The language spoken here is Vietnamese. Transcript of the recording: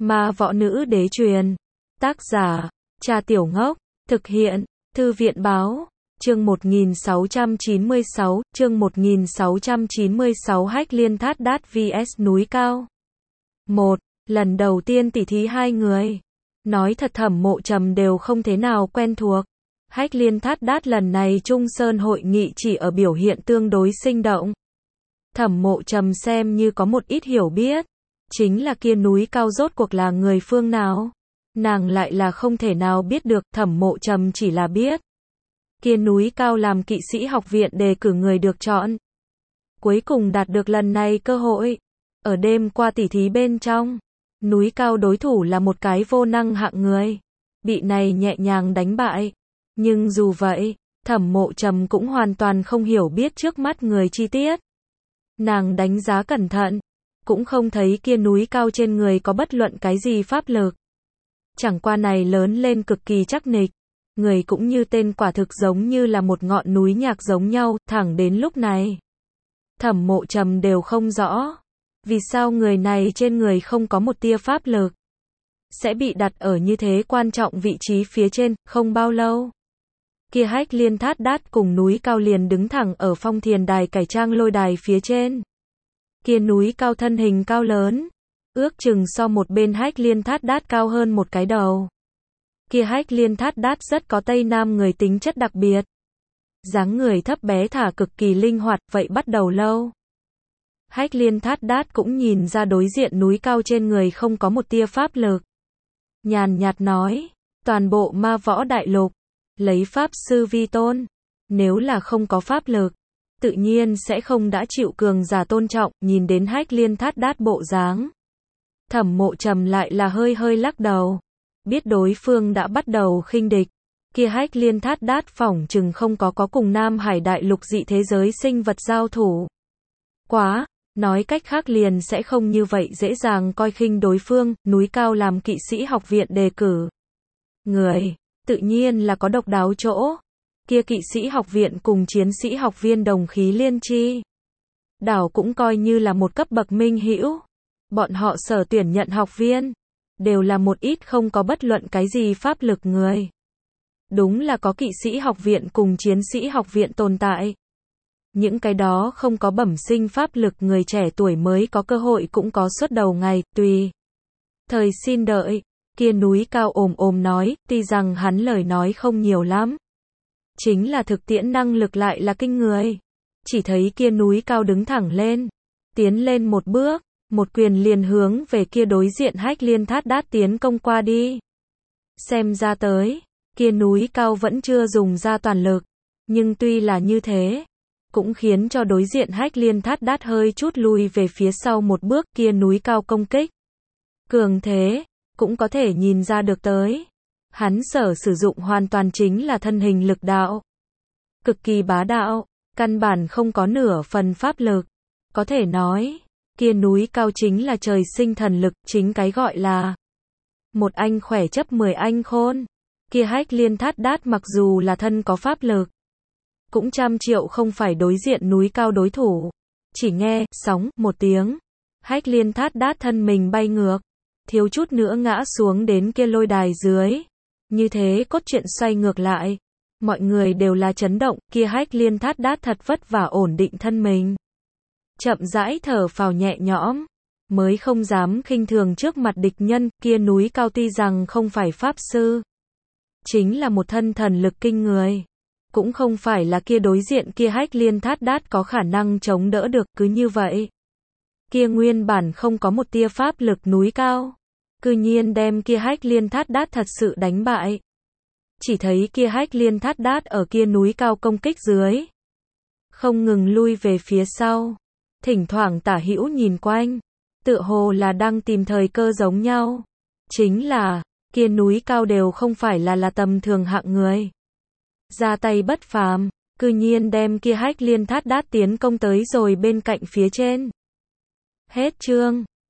Ma võ nữ đế truyền. Tác giả, Cha Tiểu Ngốc. Thực hiện, Thư viện báo. Chương 1696, chương 1696 Hách Liên Thát Đát vs núi cao. 1. Lần đầu tiên tỉ thí hai người. Nói thật Thẩm Mộ Trầm đều không thế nào quen thuộc. Hách Liên Thát Đát lần này Trung Sơn hội nghị chỉ ở biểu hiện tương đối sinh động. Thẩm Mộ Trầm xem như có một ít hiểu biết. Chính là kia núi cao rốt cuộc là người phương nào? Nàng lại là không thể nào biết được, Thẩm Mộ Trầm chỉ là biết. Kia núi cao làm kỵ sĩ học viện đề cử người được chọn. Cuối cùng đạt được lần này cơ hội. Ở đêm qua tỉ thí bên trong, núi cao đối thủ là một cái vô năng hạng người. Bị này nhẹ nhàng đánh bại. Nhưng dù vậy, Thẩm Mộ Trầm cũng hoàn toàn không hiểu biết trước mắt người chi tiết. Nàng đánh giá cẩn thận, cũng không thấy kia núi cao trên người có bất luận cái gì pháp lực. Chẳng qua này lớn lên cực kỳ chắc nịch. Người cũng như tên quả thực giống như là một ngọn núi nhạc giống nhau, thẳng đến lúc này. Thẩm Mộ Trầm đều không rõ. Vì sao người này trên người không có một tia pháp lực. Sẽ bị đặt ở như thế quan trọng vị trí phía trên, không bao lâu. Kia Hách Liên Thát Đát cùng núi cao liền đứng thẳng ở phong thiền đài cải trang lôi đài phía trên. Kia núi cao thân hình cao lớn. Ước chừng so một bên Hách Liên Thát Đát cao hơn một cái đầu. Kia Hách Liên Thát Đát rất có Tây Nam người tính chất đặc biệt. Dáng người thấp bé thả cực kỳ linh hoạt, vậy bắt đầu lâu. Hách Liên Thát Đát cũng nhìn ra đối diện núi cao trên người không có một tia pháp lực. Nhàn nhạt nói, toàn bộ ma võ đại lục, lấy pháp sư vi tôn. Nếu là không có pháp lực, tự nhiên sẽ không đã chịu cường giả tôn trọng. Nhìn đến Hách Liên Thát Đát bộ dáng, Thẩm Mộ Trầm lại là hơi hơi lắc đầu. Biết đối phương đã bắt đầu khinh địch. Kia Hách Liên Thát Đát phỏng chừng không có cùng Nam Hải đại lục dị thế giới sinh vật giao thủ. Quá, nói cách khác liền sẽ không như vậy dễ dàng coi khinh đối phương. Núi cao làm kỵ sĩ học viện đề cử người, tự nhiên là có độc đáo chỗ. Kia kỵ sĩ học viện cùng chiến sĩ học viên đồng khí liên chi. Đảo cũng coi như là một cấp bậc minh hữu. Bọn họ sở tuyển nhận học viên, đều là một ít không có bất luận cái gì pháp lực người. Đúng là có kỵ sĩ học viện cùng chiến sĩ học viện tồn tại. Những cái đó không có bẩm sinh pháp lực người trẻ tuổi mới có cơ hội cũng có xuất đầu ngày, tùy thời xin đợi. Kia núi cao ồm nói, tuy rằng hắn lời nói không nhiều lắm. Chính là thực tiễn năng lực lại là kinh người. Chỉ thấy kia núi cao đứng thẳng lên, tiến lên một bước, một quyền liền hướng về kia đối diện Hách Liên Thát Đát tiến công qua đi. Xem ra tới, kia núi cao vẫn chưa dùng ra toàn lực. Nhưng tuy là như thế, cũng khiến cho đối diện Hách Liên Thát Đát hơi chút lùi về phía sau một bước. Kia núi cao công kích cường thế, cũng có thể nhìn ra được tới. Hắn sử dụng hoàn toàn chính là thân hình lực đạo. Cực kỳ bá đạo, căn bản không có nửa phần pháp lực. Có thể nói, kia núi cao chính là trời sinh thần lực, chính cái gọi là một anh khỏe chấp 10 anh khôn. Kia Hách Liên Thát Đát mặc dù là thân có pháp lực, cũng trăm triệu không phải đối diện núi cao đối thủ. Chỉ nghe, sóng, một tiếng. Hách Liên Thát Đát thân mình bay ngược, thiếu chút nữa ngã xuống đến kia lôi đài dưới. Như thế cốt truyện xoay ngược lại. Mọi người đều là chấn động, kia Hách Liên Thát Đát thật vất vả ổn định thân mình. Chậm rãi thở phào nhẹ nhõm, mới không dám khinh thường trước mặt địch nhân. Kia núi cao tuy rằng không phải pháp sư, chính là một thân thần lực kinh người. Cũng không phải là kia đối diện kia Hách Liên Thát Đát có khả năng chống đỡ được. Cứ như vậy, kia nguyên bản không có một tia pháp lực núi cao, cư nhiên đem kia Hách Liên Thát Đát thật sự đánh bại. Chỉ thấy kia Hách Liên Thát Đát ở kia núi cao công kích dưới, không ngừng lui về phía sau, thỉnh thoảng tả hữu nhìn quanh, tựa hồ là đang tìm thời cơ giống nhau. Chính là, kia núi cao đều không phải là tầm thường hạng người. Ra tay bất phàm, cư nhiên đem kia Hách Liên Thát Đát tiến công tới rồi bên cạnh phía trên. Hết chương.